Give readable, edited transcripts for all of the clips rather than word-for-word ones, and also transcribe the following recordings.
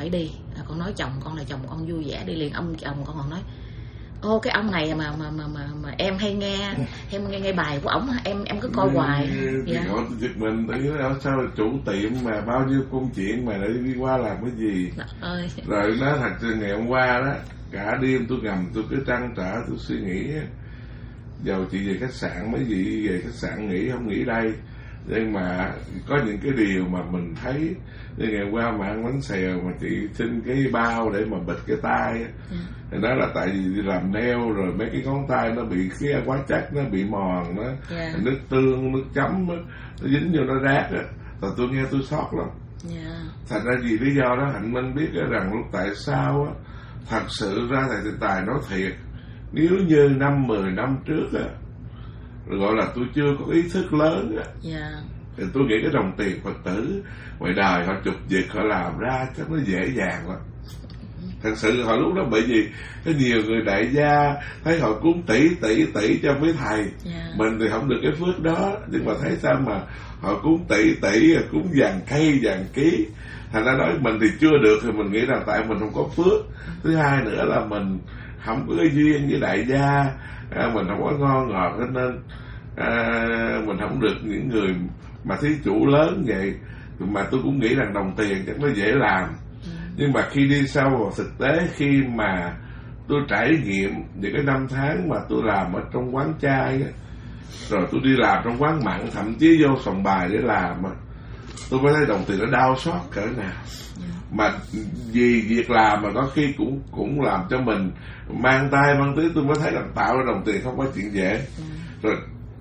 phải đi. Con nói chồng con là chồng con vui vẻ đi liền. Ông chồng con còn nói ô cái ông này mà em hay nghe bài của ổng, em cứ coi hoài. Thì hỏi tôi giật mình, tôi nói sao là chủ tiệm mà bao nhiêu công chuyện mà để đi qua làm cái gì. Rồi nói thật sự ngày hôm qua đó, cả đêm tôi ngầm tôi cứ trăn trở, tôi suy nghĩ dầu chị về khách sạn mấy vị về khách sạn nghỉ không nghỉ đây, nhưng mà có những cái điều mà mình thấy như ngày qua mà ăn bánh xèo mà chị xin cái bao để mà bịt cái tay thì đó là tại vì làm nail rồi mấy cái ngón tay nó bị cái hóa chất nó bị mòn, nó nước tương nước chấm nó dính vô nó rát á. Rồi tôi nghe tôi sót lắm. Thành ra vì lý do đó Hạnh Minh biết rằng lúc tại sao á, thật sự ra thầy Tài nói thiệt, nếu như 5-10 năm trước á, gọi là tôi chưa có ý thức lớn á, thì tôi nghĩ cái đồng tiền Phật tử ngoài đời họ chụp việc họ làm ra chắc nó dễ dàng lắm. Thật sự họ lúc đó bởi vì có nhiều người đại gia thấy họ cúng tỷ cho mấy thầy, mình thì không được cái phước đó, nhưng mà thấy sao mà họ cúng tỷ cúng vàng cây vàng ký. Thành ra nói mình thì chưa được thì mình nghĩ là tại mình không có phước. Thứ hai nữa là mình không có cái duyên với đại gia, mình không có ngon ngọt, cho nên mình không được những người mà thí chủ lớn vậy. Mà tôi cũng nghĩ rằng đồng tiền chắc nó dễ làm, nhưng mà khi đi sâu vào thực tế, khi mà tôi trải nghiệm những cái năm tháng mà tôi làm ở trong quán chai á, rồi tôi đi làm trong quán mặn, thậm chí vô sòng bài để làm, tôi mới thấy đồng tiền nó đau xót cỡ nào. Mà vì việc làm mà có khi cũng làm cho mình mang tay mang tiếng, tôi mới thấy là tạo ra đồng tiền không có chuyện dễ. Rồi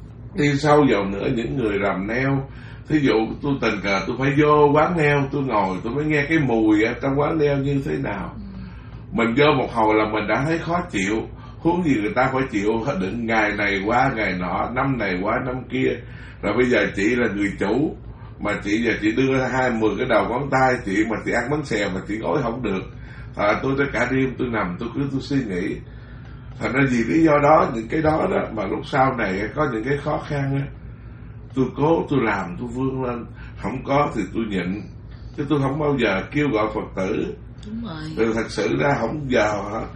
đi sâu vào nữa, những người làm nail, thí dụ tôi tình cờ tôi phải vô quán nail, tôi ngồi tôi mới nghe cái mùi ở trong quán nail như thế nào. Mình vô một hồi là mình đã thấy khó chịu, huống gì người ta phải chịu đựng ngày này qua ngày nọ, năm này qua năm kia. Rồi bây giờ chị là người chủ, mà chị giờ chị đưa 20 cái đầu ngón tay chị mà chị ăn bánh xèo mà chị gói không được. Tôi tới cả đêm tôi nằm tôi suy nghĩ. Thành ra vì lý do đó, những cái đó đó mà lúc sau này có những cái khó khăn á, tôi cố tôi làm tôi vươn lên, không có thì tôi nhịn, chứ tôi không bao giờ kêu gọi Phật tử. Đúng rồi. Rồi thật sự ra không giờ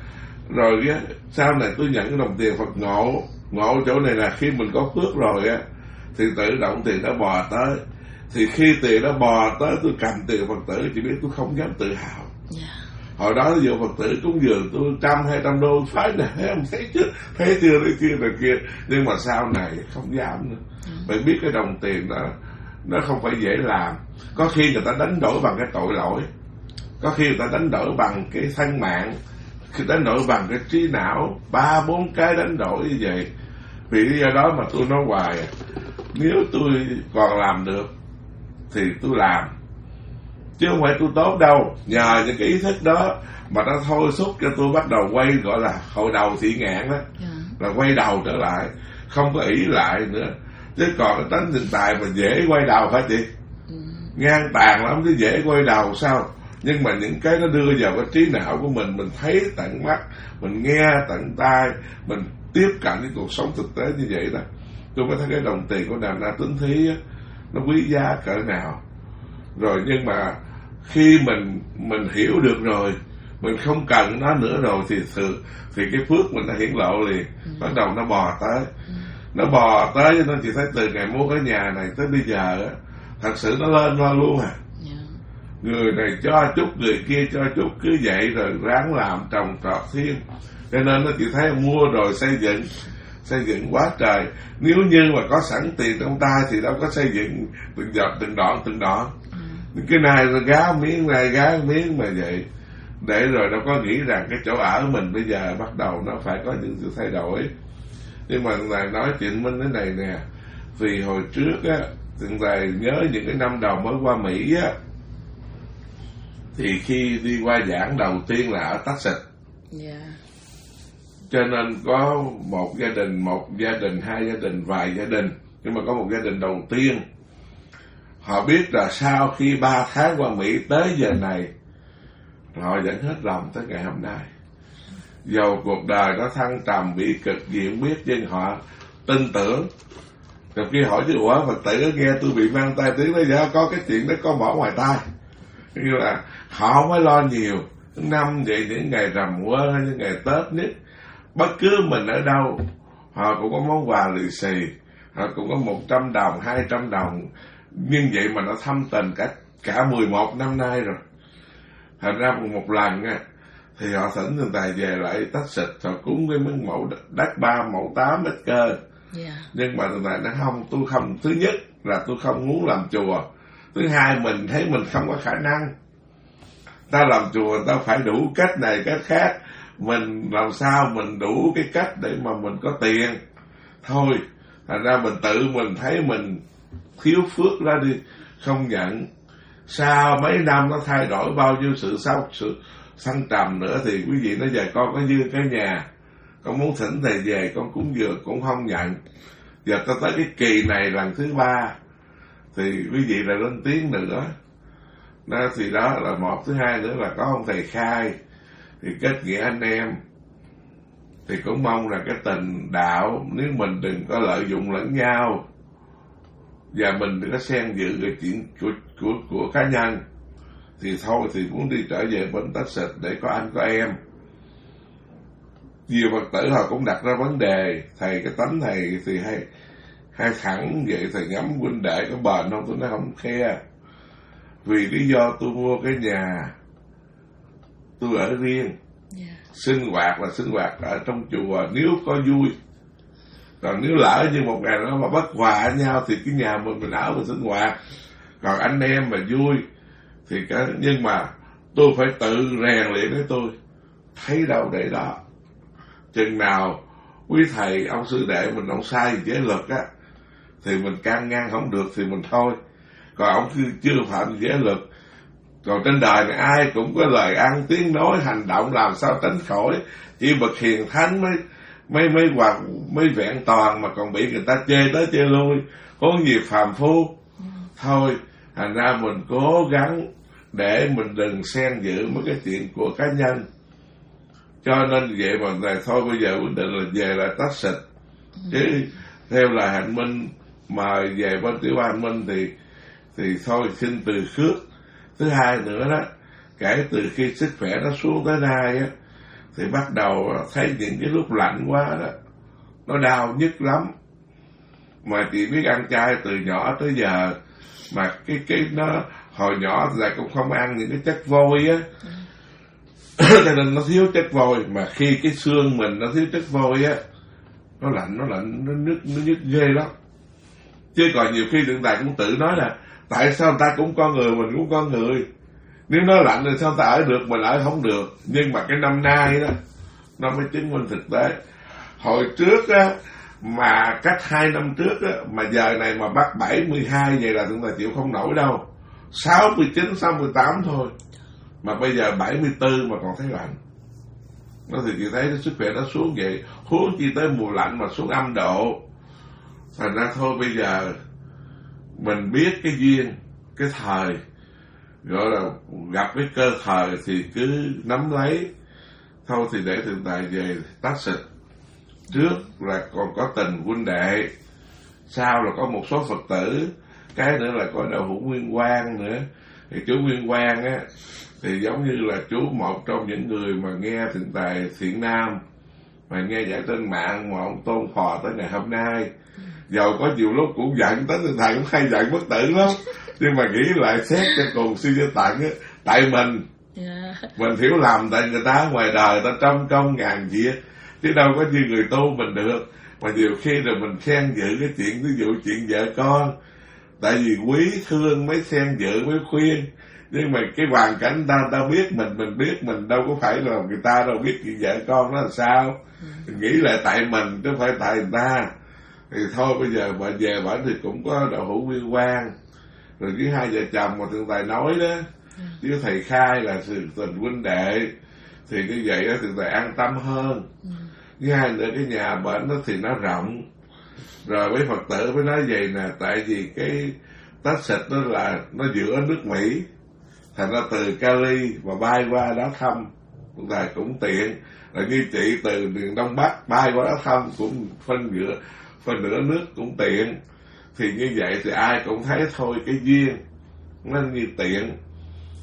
rồi á, sau này tôi nhận cái đồng tiền Phật ngộ chỗ này là khi mình có phước rồi á thì tự động tiền nó bò tới. Thì khi tiền nó bò tới tôi cầm tiền Phật tử, chỉ biết tôi không dám tự hào. Hồi đó ví dụ Phật tử cúng dường tôi 100-200 đô phải nè, em thấy chưa, thấy chưa, đấy kia. Nhưng mà sau này không dám nữa. Bởi biết cái đồng tiền đó nó không phải dễ làm. Có khi người ta đánh đổi bằng cái tội lỗi, có khi người ta đánh đổi bằng cái thân mạng, khi đánh đổi bằng cái trí não, 3-4 cái đánh đổi như vậy. Vì lý do đó mà tôi nói hoài, nếu tôi còn làm được thì tôi làm, chứ không phải tôi tốt đâu. Nhờ những cái ý thức đó mà nó thôi thúc cho tôi bắt đầu quay, gọi là hồi đầu thị ngạn đó, là quay đầu trở lại, không có ỷ lại nữa. Chứ còn cái tánh Tiền Tài mà dễ quay đầu hả chị? Ngang tàn lắm chứ dễ quay đầu sao? Nhưng mà những cái nó đưa vào cái trí não của mình thấy tận mắt, mình nghe tận tai, mình tiếp cận với cuộc sống thực tế như vậy đó, tôi mới thấy cái đồng tiền của Đàm Na Tuấn Thí á, nó quý giá cỡ nào. Rồi nhưng mà khi mình hiểu được rồi, mình không cần nó nữa rồi thì cái phước mình nó hiển lộ liền. Bắt đầu nó bò tới, cho nên chị thấy từ ngày mua cái nhà này tới bây giờ á, thật sự nó lên luôn à. Người này cho chút, người kia cho chút, cứ vậy rồi ráng làm trồng trọt thêm. Cho nên nó chị thấy mua rồi xây dựng quá trời. Nếu như mà có sẵn tiền trong tay thì đâu có xây dựng từng giọt từng đoạn. Cái này gá miếng này gá miếng mà vậy, để rồi đâu có nghĩ rằng cái chỗ ở mình bây giờ bắt đầu nó phải có những sự thay đổi. Nhưng mà thầy nói chuyện Minh thế này nè, vì hồi trước á, thầy nhớ những cái năm đầu mới qua Mỹ á, thì khi đi qua giảng đầu tiên là ở Texas, cho nên có một gia đình, hai gia đình, vài gia đình, nhưng mà có một gia đình đầu tiên, họ biết là sau khi 3 tháng qua Mỹ tới giờ này, họ vẫn hết lòng tới ngày hôm nay. Dầu cuộc đời nó thăng trầm bị cực gì không biết, nhưng họ tin tưởng. Rồi khi hỏi chứ ủa Phật tử nghe tôi bị mang tai tiếng đó, dạ có cái chuyện đó có bỏ ngoài tai. như là họ không phải lo nhiều. Năm vậy những ngày rằm quơ hay những ngày Tết nhất, bất cứ mình ở đâu họ cũng có món quà lì xì, họ cũng có 100 đồng 200 đồng, nhưng vậy mà nó thâm tình cả 11 năm nay rồi. Thành ra một lần á thì họ thỉnh người ta về lại tách xịt, họ cúng cái miếng mẫu đất 3 mẫu 8 ít cơ. Nhưng mà người ta nói không, tôi không, thứ nhất là tôi không muốn làm chùa, thứ hai mình thấy mình không có khả năng. Ta làm chùa ta phải đủ cách này cách khác, mình làm sao mình đủ cái cách để mà mình có tiền thôi. Thành ra mình tự mình thấy mình thiếu phước ra đi, không nhận. Sau mấy năm nó thay đổi bao nhiêu sự thăng trầm nữa thì quý vị nói giờ con có dư cái nhà, con muốn thỉnh thầy về con cúng dường cũng không nhận. Giờ ta tới cái kỳ này lần thứ 3 thì quý vị lại lên tiếng nữa. Đó, thì đó là một. Thứ hai nữa là có ông thầy khai thì kết nghĩa anh em, thì cũng mong là cái tình đạo nếu mình đừng có lợi dụng lẫn nhau và mình đừng có xen dự cái chuyện của cá nhân, thì thôi thì muốn đi trở về bên tách xịt để có anh có em. Nhiều Phật tử họ cũng đặt ra vấn đề thầy, cái tánh thầy thì hay thẳng vậy, thầy ngắm huynh đệ có bền không? Tôi nói không khe, vì lý do tôi mua cái nhà tôi ở riêng, sinh hoạt là sinh hoạt ở trong chùa nếu có vui, còn nếu lỡ như một ngày đó mà bất hòa nhau thì cái nhà mình ở mình sinh hoạt, còn anh em mà vui thì nhưng mà tôi phải tự rèn luyện với tôi, thấy đâu để đó. Chừng nào quý thầy ông sư đệ mình ông sai giới luật á thì mình can ngăn không được thì mình thôi, còn ông chưa phạm giới luật. Còn trên đời này ai cũng có lời ăn tiếng nói hành động, làm sao tránh khỏi. Chỉ bậc hiền thánh mới vẹn toàn, mà còn bị người ta chê tới chê lui, có nhiều phàm phu. Thôi thành ra mình cố gắng để mình đừng xen giữ mấy cái chuyện của cá nhân. Cho nên vậy mà này thôi bây giờ quyết định là về lại tách xịt. Chứ theo lời Hạnh Minh mời về bên Tiểu An Minh thì thôi xin từ khước. Thứ hai nữa đó, kể từ khi sức khỏe nó xuống tới nay á, thì bắt đầu thấy những cái lúc lạnh quá đó, nó đau nhức lắm. Mà chị biết ăn chay từ nhỏ tới giờ, mà cái nó hồi nhỏ là cũng không ăn những cái chất vôi á, cho nên nó thiếu chất vôi. Mà khi cái xương mình nó thiếu chất vôi á, nó lạnh, nó nhức ghê lắm. Chứ còn nhiều khi tượng tài cũng tự nói là tại sao người ta cũng con người, mình cũng con người, nếu nó lạnh thì sao ta ở được, mình ở không được. Nhưng mà cái năm nay đó nó mới chứng minh thực tế. Hồi trước á, mà cách 2 năm trước á, mà giờ này mà bắt 72 vậy là chúng ta chịu không nổi đâu. 69, 68 thôi, mà bây giờ 74 mà còn thấy lạnh. Nó thì chị thấy sức khỏe nó xuống vậy, huống chi tới mùa lạnh mà xuống âm độ. Thành ra thôi bây giờ mình biết cái duyên, cái thời, gọi là gặp cái cơ thời thì cứ nắm lấy. Thôi thì để Thượng Tài về tách xịt. Trước là còn có tình huynh đệ, sau là có một số Phật tử, cái nữa là có đạo hữu Nguyên Quang nữa. Thì chú Nguyên Quang á thì giống như là chú một trong những người mà nghe Thượng Tài Thiện Nam, mà nghe giải trên mạng mà ông tôn phò tới ngày hôm nay. Dầu có nhiều lúc cũng giận, tới Thượng Thầy cũng hay giận bất tử lắm, nhưng mà nghĩ lại xét cho cùng suy cho tận á, tại mình hiểu lầm, tại người ta ở ngoài đời ta trăm công ngàn việc, chứ đâu có như người tu mình được. Mà nhiều khi rồi mình khen dự cái chuyện, ví dụ chuyện vợ con, tại vì quý thương mới khen dự mới khuyên, nhưng mà cái hoàn cảnh ta biết mình biết, mình đâu có phải là người ta đâu biết chuyện vợ con nó là sao. Mình nghĩ là tại mình chứ không phải tại người ta. Thì thôi bây giờ bà về bà thì cũng có đạo hữu Nguyên Quang, rồi với hai vợ chồng mà Thượng Tài nói đó, với thầy khai là sự tình huynh đệ, thì như vậy đó Thượng Tài an tâm hơn. Với hai nữa cái nhà bệnh đó thì nó rộng, rồi với Phật tử mới nói vậy nè, tại vì cái tách xịt đó là nó giữa nước Mỹ, thành ra từ Cali mà bay qua đó thăm Thượng Tài cũng tiện, rồi như chị từ miền Đông Bắc bay qua đó thăm cũng phân nửa nước cũng tiện. Thì như vậy thì ai cũng thấy thôi cái duyên nó như tiện.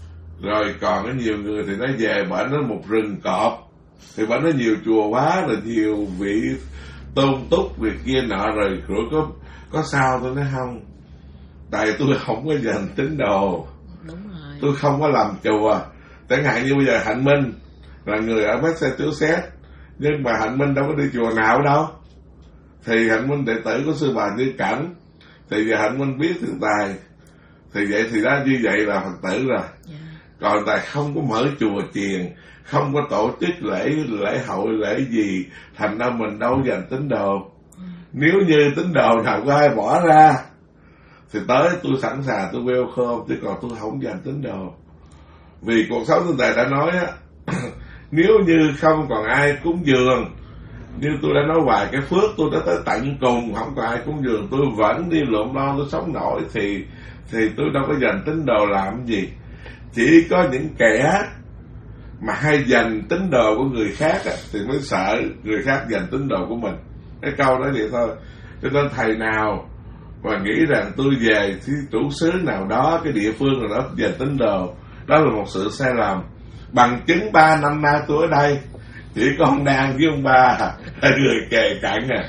Rồi còn có nhiều người thì nó về bển nó một rừng cọp, thì bển nó nhiều chùa quá, rồi nhiều vị tôn túc việc kia nọ, rồi có sao tôi nói không, tại tôi không có dành tín đồ. Đúng rồi. Tôi không có làm chùa. Chẳng hạn như bây giờ Hạnh Minh là người ở Massachusetts, nhưng mà Hạnh Minh đâu có đi chùa nào đâu. Thì Hạnh Minh đệ tử của sư bà Như Cảnh, thì giờ Hạnh Minh biết Thượng Tài, thì vậy thì đó, như vậy là Phật tử rồi. Còn Tài không có mở chùa chiền, không có tổ chức lễ hội lễ gì, thành ra mình đâu dành tín đồ. Nếu như tín đồ nào có ai bỏ ra thì tới tôi sẵn sàng, tôi welcome, chứ còn tôi không dành tín đồ. Vì cuộc sống Thượng Tài đã nói á, nếu như không còn ai cúng dường, như tôi đã nói hoài, cái phước tôi đã tới tận cùng, không còn ai cúng dường, tôi vẫn đi lộn lo, tôi sống nổi, thì tôi đâu có dành tín đồ làm gì. Chỉ có những kẻ mà hay dành tín đồ của người khác á, thì mới sợ người khác dành tín đồ của mình. Cái câu đó vậy thôi. Cho nên thầy nào mà nghĩ rằng tôi về cái chủ xứ nào đó, cái địa phương nào đó dành tín đồ, đó là một sự sai lầm. Bằng chứng 3 năm nay tôi ở đây, chỉ có ông Đan với ông Ba là người kề cạnh à.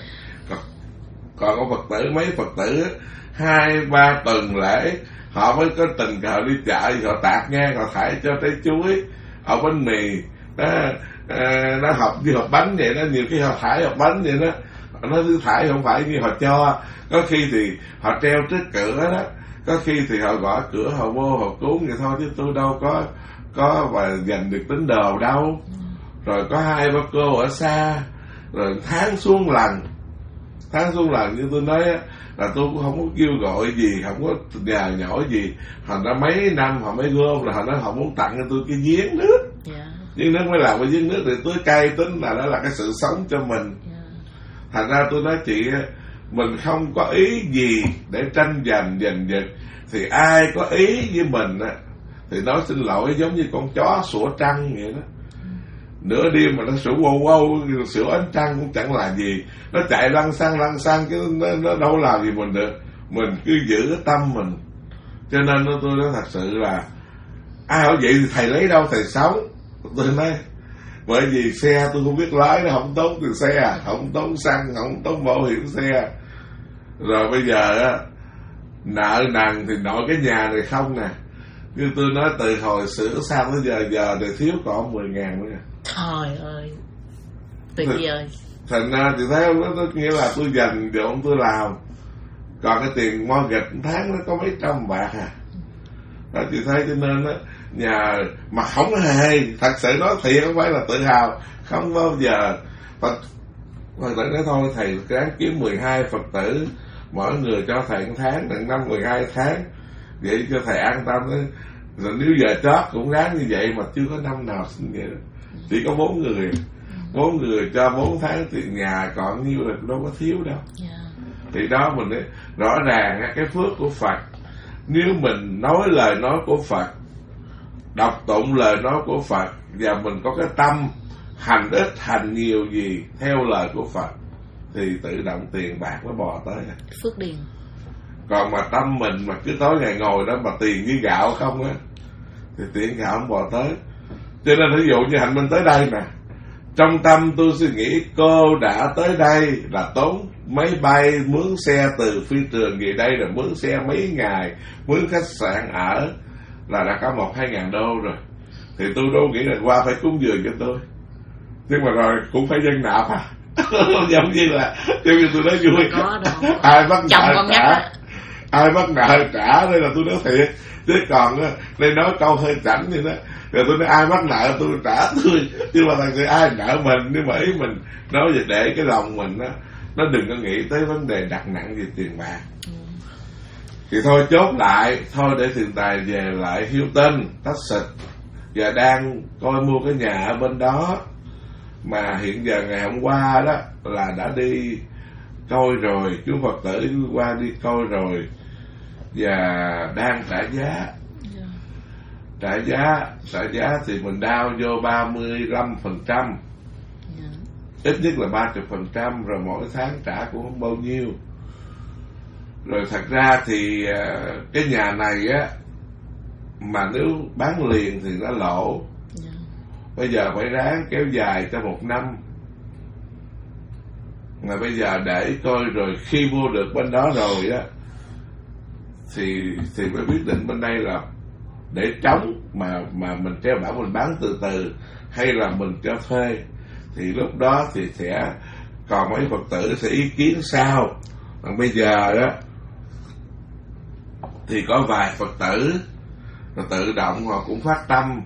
Còn có Phật tử, mấy Phật tử 2-3 tuần lễ họ mới có tình cờ đi chợ, họ tạt ngang, họ thải cho trái chuối, họ bánh mì, nó hộp như hộp bánh vậy đó. Nhiều khi họ thải hộp bánh vậy đó, nó cứ thải không phải như họ cho. Có khi thì họ treo trước cửa đó, có khi thì họ gõ cửa, họ vô họ cúng vậy thôi, chứ tôi đâu có và giành được tín đồ đâu. Rồi có 2-3 cô ở xa, rồi tháng xuống lần như tôi nói á, là tôi cũng không có kêu gọi gì, không có nhờ nhỏ gì. Họ đã mấy năm họ mới gom, là họ nói họ muốn tặng cho tôi cái giếng nước. Giếng nước mới làm cái giếng nước, thì tôi cay tính là đó là cái sự sống cho mình. Thành ra tôi nói chị, mình không có ý gì để tranh giành giật, thì ai có ý với mình á thì nói xin lỗi, giống như con chó sủa trăng vậy đó. Nửa đêm mà nó sủa wow sủa ánh trăng cũng chẳng là gì, nó chạy lăn xăng chứ nó đâu làm gì mình được. Mình cứ giữ cái tâm mình. Cho nên tôi nói thật sự là ai hỏi vậy thì thầy lấy đâu thầy sống. Tôi nói bởi vì xe tôi không biết lái, nó không tốn tiền xe, không tốn xăng, không tốn bảo hiểm xe. Rồi bây giờ á, nợ nần thì nội cái nhà này không nè. Như tôi nói từ hồi sửa sang tới giờ thì thiếu còn 10.000 nữa. Trời ơi, tuyệt vời. Thành ra thì thấy không, nó nghĩa là tôi dành để ông tôi làm. Còn cái tiền mortgage tháng nó có mấy trăm bạc à. Đó chị thấy, cho nên á, nhà mà không hề, thật sự nói thiệt, không phải là tự hào, không bao giờ. Phật tử nói thôi thầy ráng kiếm 12 Phật tử, mỗi người cho thầy 1 tháng, đừng 5-12 tháng, vậy cho thầy an tâm đó. Rồi nếu giờ chót cũng ráng như vậy, mà chưa có năm nào xin vậy đó. Chỉ có 4 người cho 4 tháng tiền nhà, còn nhiêu là đâu có thiếu đâu. Thì đó mình ấy, rõ ràng cái phước của Phật, nếu mình nói lời nói của Phật, đọc tụng lời nói của Phật, và mình có cái tâm hành ít hành nhiều gì theo lời của Phật, thì tự động tiền bạc nó bò tới. Phước điền. Còn mà tâm mình mà cứ tối ngày ngồi đó mà tiền với gạo không á, thì tiền gạo không bò tới. Cho nên ví dụ như Hạnh Minh tới đây nè, trong tâm tôi suy nghĩ cô đã tới đây là tốn máy bay, mướn xe từ phi trường về đây, rồi mướn xe mấy ngày, mướn khách sạn ở, là đã có 1-2 ngàn đô rồi. Thì tôi đâu nghĩ là qua phải cúng dường cho tôi, nhưng mà rồi cũng phải dân nạp à. giống như tôi nói vui, ai bắt nợ trả, ai bắt nợ trả, đây là tôi nói thiệt. Chứ còn đây nói câu hơi chảnh vậy đó, rồi tôi nói ai bắt nợ tôi trả tôi, nhưng mà thật sự ai nợ mình. Nhưng mà ý mình nói về để cái lòng mình đó, nó đừng có nghĩ tới vấn đề đặt nặng về tiền bạc. Thì thôi chốt lại, thôi để Thượng Tài về lại Hilton, Texas, và đang coi mua cái nhà ở bên đó. Mà hiện giờ ngày hôm qua đó là đã đi coi rồi, chú Phật tử qua đi coi rồi, và đang trả giá. Trả giá thì mình đao vô 35%, ít nhất là 30%, rồi mỗi tháng trả cũng không bao nhiêu. Rồi thật ra thì cái nhà này á, mà nếu bán liền thì nó lỗ. Bây giờ phải ráng kéo dài cho 1 năm. Mà bây giờ để coi rồi khi mua được bên đó rồi á thì mới quyết định bên đây là để trống mà mình treo bảng mình bán từ từ hay là mình cho thuê. Thì lúc đó thì sẽ còn mấy Phật tử sẽ ý kiến sau. Còn bây giờ đó thì có vài Phật tử tự động họ cũng phát tâm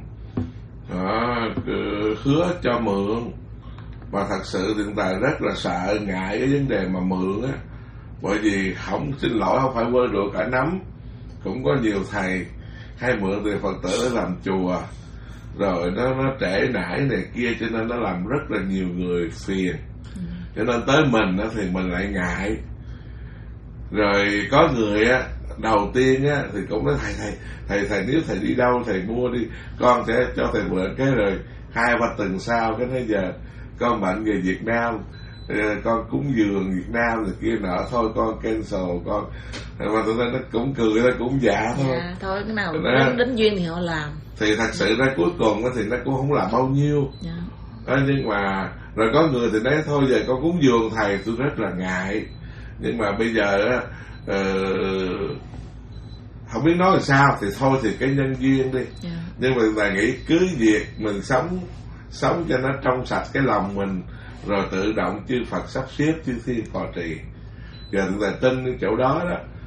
hứa cho mượn. Và thật sự hiện tại rất là sợ ngại cái vấn đề mà mượn á, bởi vì không, xin lỗi, không phải quơ rượu cả nắm. Cũng có nhiều thầy hay mượn từ Phật tử để làm chùa, rồi nó trễ nải này kia, cho nên nó làm rất là nhiều người phiền. Cho nên tới mình á thì mình lại ngại. Rồi có người á đầu tiên á thì cũng nói thầy nếu thầy đi đâu thầy mua đi, con sẽ cho thầy mượn. Cái rồi 2-3 tuần sau cái nói giờ con bệnh về Việt Nam, con cúng dường Việt Nam rồi kia nọ, thôi con cancel con. Mà tụi nó cũng cười, nó cũng dạ thôi. Dạ, thôi cái nào đến duyên thì họ làm. Thì thật sự ra cuối cùng thì nó cũng không làm bao nhiêu. Nhưng mà rồi có người thì nói thôi giờ con cúng dường thầy tôi rất là ngại. Nhưng mà bây giờ không biết nói làm sao thì thôi thì cái nhân duyên đi. Nhưng mà là nghĩ cứ việc mình sống cho nó trong sạch cái lòng mình, rồi tự động chư Phật sắp xếp, chư thiên phò trì. Giờ chúng ta tin cái chỗ đó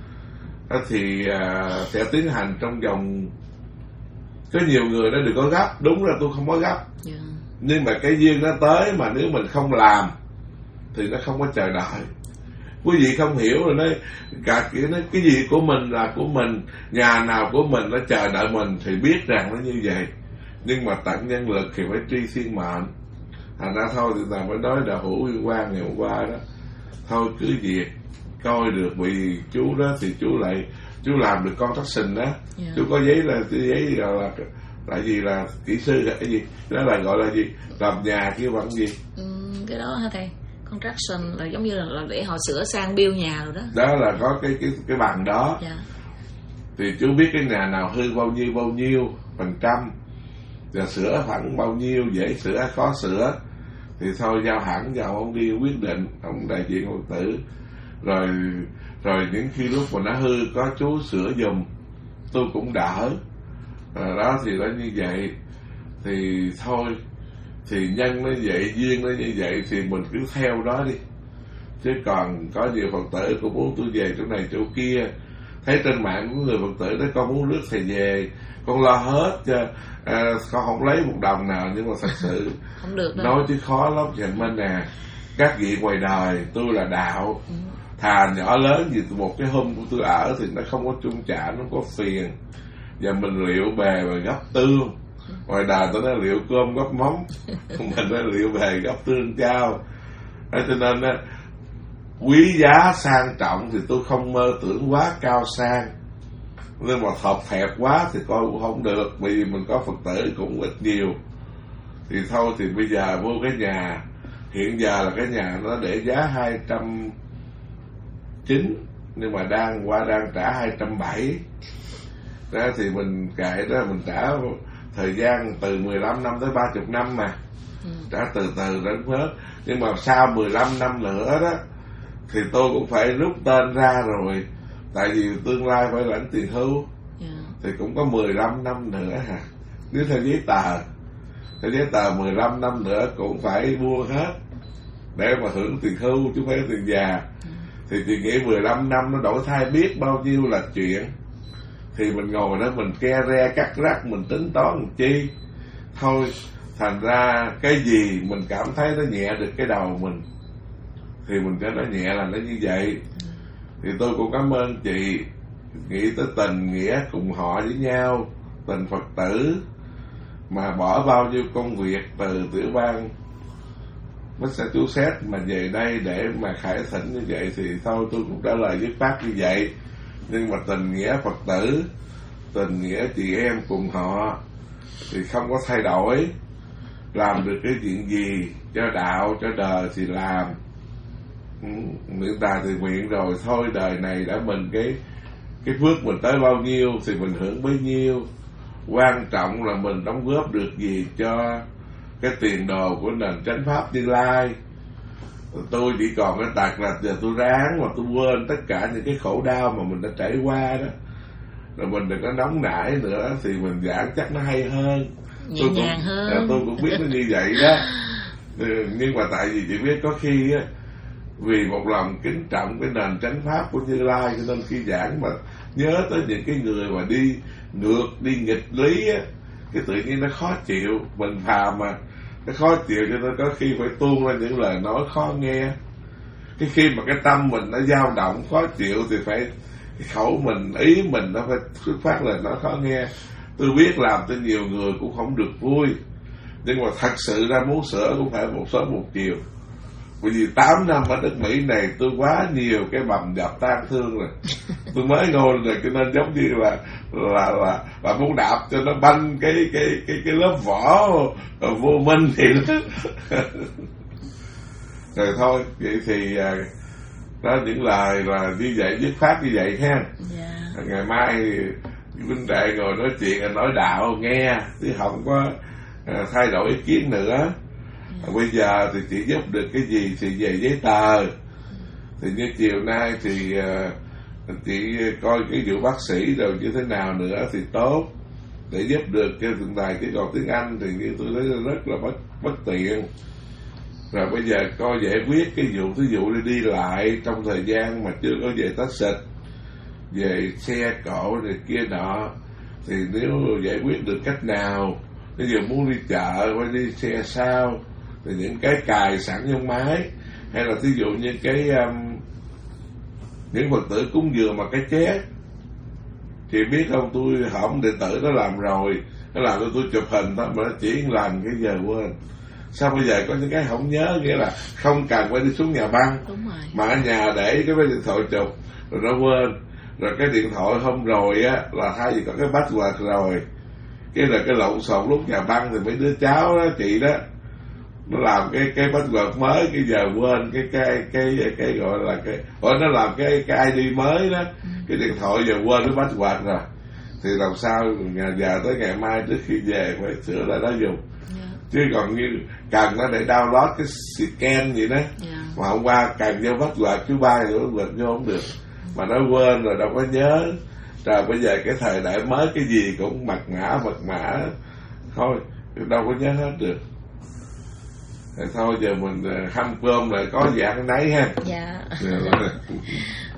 thì sẽ tiến hành trong vòng. Có nhiều người nó đừng có gấp, đúng là tôi không có gấp. Nhưng mà cái duyên nó tới mà nếu mình không làm thì nó không có chờ đợi. Quý vị không hiểu rồi nói cái gì của mình là của mình, nhà nào của mình nó chờ đợi mình thì biết rằng nó như vậy. Nhưng mà tận nhân lực thì phải tri thiên mệnh. Thành ra thôi thì mới nói Đạo Hữu Uyên Quang ngày hôm qua đó, thôi cứ việc coi được. Vì chú đó thì chú làm được con taxin đó. Chú có giấy là giấy gọi là gì, là kỹ sư hay cái gì đó, là gọi là gì, làm nhà kia bằng gì cái đó hả thầy? Construction là giống như là để họ sửa sang bill nhà rồi đó. Đó là có cái bằng đó. Thì chú biết cái nhà nào hư bao nhiêu %, và sửa khoảng bao nhiêu, dễ sửa khó sửa thì thôi giao hẳn vào ông đi quyết định, ông đại diện Phật tử. Rồi những khi lúc mà nó hư có chú sửa giùm tôi cũng đỡ. Đó thì nó như vậy. Thì thôi, thì nhân nó vậy, duyên nó như vậy thì mình cứ theo đó đi. Chứ còn có nhiều Phật tử cũng muốn tôi về chỗ này chỗ kia. Thấy trên mạng có người Phật tử nói con muốn rước thầy về, con lo hết cho con không lấy một đồng nào. Nhưng mà thật sự không được đâu. Nói chứ khó lắm. Dành Minh nè, các vị ngoài đời tôi là đạo. Thà nhỏ lớn gì một cái hôm của tôi ở thì nó không có chung trả, nó có phiền. Và mình liệu bề và gấp tương. Ngoài đời tôi nói liệu cơm gấp mắm, mình nói liệu bề gấp tương cao. Cho nên quý giá sang trọng thì tôi không mơ tưởng quá cao sang. Nhưng mà thọp thẹt quá thì coi cũng không được. Vì mình có Phật tử cũng ít nhiều. Thì thôi thì bây giờ mua cái nhà, hiện giờ là cái nhà nó để giá 290, nhưng mà đang trả 270. Đó thì mình kệ đó, mình trả thời gian từ 15 năm tới 30 năm mà. Trả từ từ đến hết. Nhưng mà sau 15 năm nữa đó thì tôi cũng phải rút tên ra rồi. Tại vì tương lai phải lãnh tiền hưu. Thì cũng có 15 năm nữa hả. Nếu theo giấy tờ 15 năm nữa cũng phải mua hết để mà hưởng tiền hưu chứ không phải tiền già. Thì chị nghĩ 15 năm nó đổi thay biết bao nhiêu là chuyện. Thì mình ngồi đó mình ke re cắt rắc, mình tính toán làm chi. Thôi thành ra cái gì mình cảm thấy nó nhẹ được cái đầu mình thì mình cho nó nhẹ là nó như vậy. Thì tôi cũng cảm ơn chị nghĩ tới tình nghĩa cùng họ với nhau, tình Phật tử mà bỏ bao nhiêu công việc từ tiểu bang Massachusetts mà về đây để mà khải thỉnh như vậy. Thì thôi tôi cũng trả lời dứt khoát như vậy. Nhưng mà tình nghĩa Phật tử, tình nghĩa chị em cùng họ thì không có thay đổi. Làm được cái chuyện gì cho đạo, cho đời thì làm. Nguyện tài thì nguyện rồi. Thôi đời này đã mình cái phước mình tới bao nhiêu thì mình hưởng bấy nhiêu. quan trọng là mình đóng góp được gì cho cái tiền đồ của nền chánh pháp Như Lai. Tôi chỉ còn cái tật là giờ tôi ráng mà tôi quên tất cả những cái khổ đau mà mình đã trải qua đó, rồi mình đừng có nóng nảy nữa thì mình giảng chắc nó hay hơn, nhẹ nhàng hơn. Tôi cũng biết nó như vậy đó. Nhưng mà tại vì chị biết có khi á, vì một lòng kính trọng cái nền chánh pháp của Như Lai, cho nên khi giảng mà nhớ tới những cái người mà đi ngược, đi nghịch lý á, cái tự nhiên nó khó chịu. Mình phàm mà nó khó chịu, cho nên có khi phải tuôn ra những lời nói khó nghe. Cái khi mà cái tâm mình nó dao động khó chịu thì phải cái khẩu mình, ý mình nó phải xuất phát lời nói khó nghe. Tôi biết làm cho nhiều người cũng không được vui, nhưng mà thật sự ra muốn sửa cũng phải một sớm một chiều. Bởi vì 8 năm ở nước Mỹ này tôi quá nhiều cái bầm dập tan thương rồi. Tôi mới ngồi rồi, cho nên giống như là muốn đạp cho nó banh cái lớp vỏ vô minh thì đó. Rồi thôi, vậy thì đó những lời là như vậy, dứt phát như vậy ha. Yeah. Ngày mai huynh đệ ngồi nói chuyện, nói đạo nghe chứ không có thay đổi ý kiến nữa. Bây giờ thì chị giúp được cái gì thì về giấy tờ. Thì như chiều nay thì chị coi cái vụ bác sĩ rồi như thế nào nữa thì tốt, để giúp được cho thượng tài. Chứ còn tiếng Anh thì như tôi thấy rất là bất tiện. Rồi bây giờ coi giải quyết cái vụ, thí dụ đi lại trong thời gian mà chưa có về tách xịt, về xe cộ này kia nọ, thì nếu giải quyết được cách nào, ví dụ muốn đi chợ phải đi xe sao, thì những cái cài sẵn trong máy, hay là thí dụ như cái những Phật tử cúng dường mà cái chét, thì biết không, tôi hỏng đệ tử nó làm rồi, nó làm cho tôi chụp hình thôi mà nó chỉ làm cái giờ quên. Sao bây giờ có những cái không nhớ, nghĩa là không cần phải đi xuống nhà băng, mà ở nhà để cái điện thoại chụp rồi nó quên. Rồi cái điện thoại hôm rồi á là thay vì có cái password rồi, cái là cái lộn xộn lúc nhà băng thì mấy đứa cháu đó, chị đó, nó làm cái password mới, cái giờ quên cái gọi là cái, nó làm cái ID mới đó, cái điện thoại giờ quên cái password rồi, thì làm sao giờ tới ngày mai trước khi về phải sửa lại nó dùng. Chứ còn như cần nó để download cái scan gì đó, mà hôm qua cần vô password thứ ba thì password vô không được, mà nó quên rồi đâu có nhớ. Rồi bây giờ cái thời đại mới cái gì cũng mật mã thôi, đâu có nhớ hết được. Thôi giờ mình hâm cơm lại có dạng nấy ha. Dạ.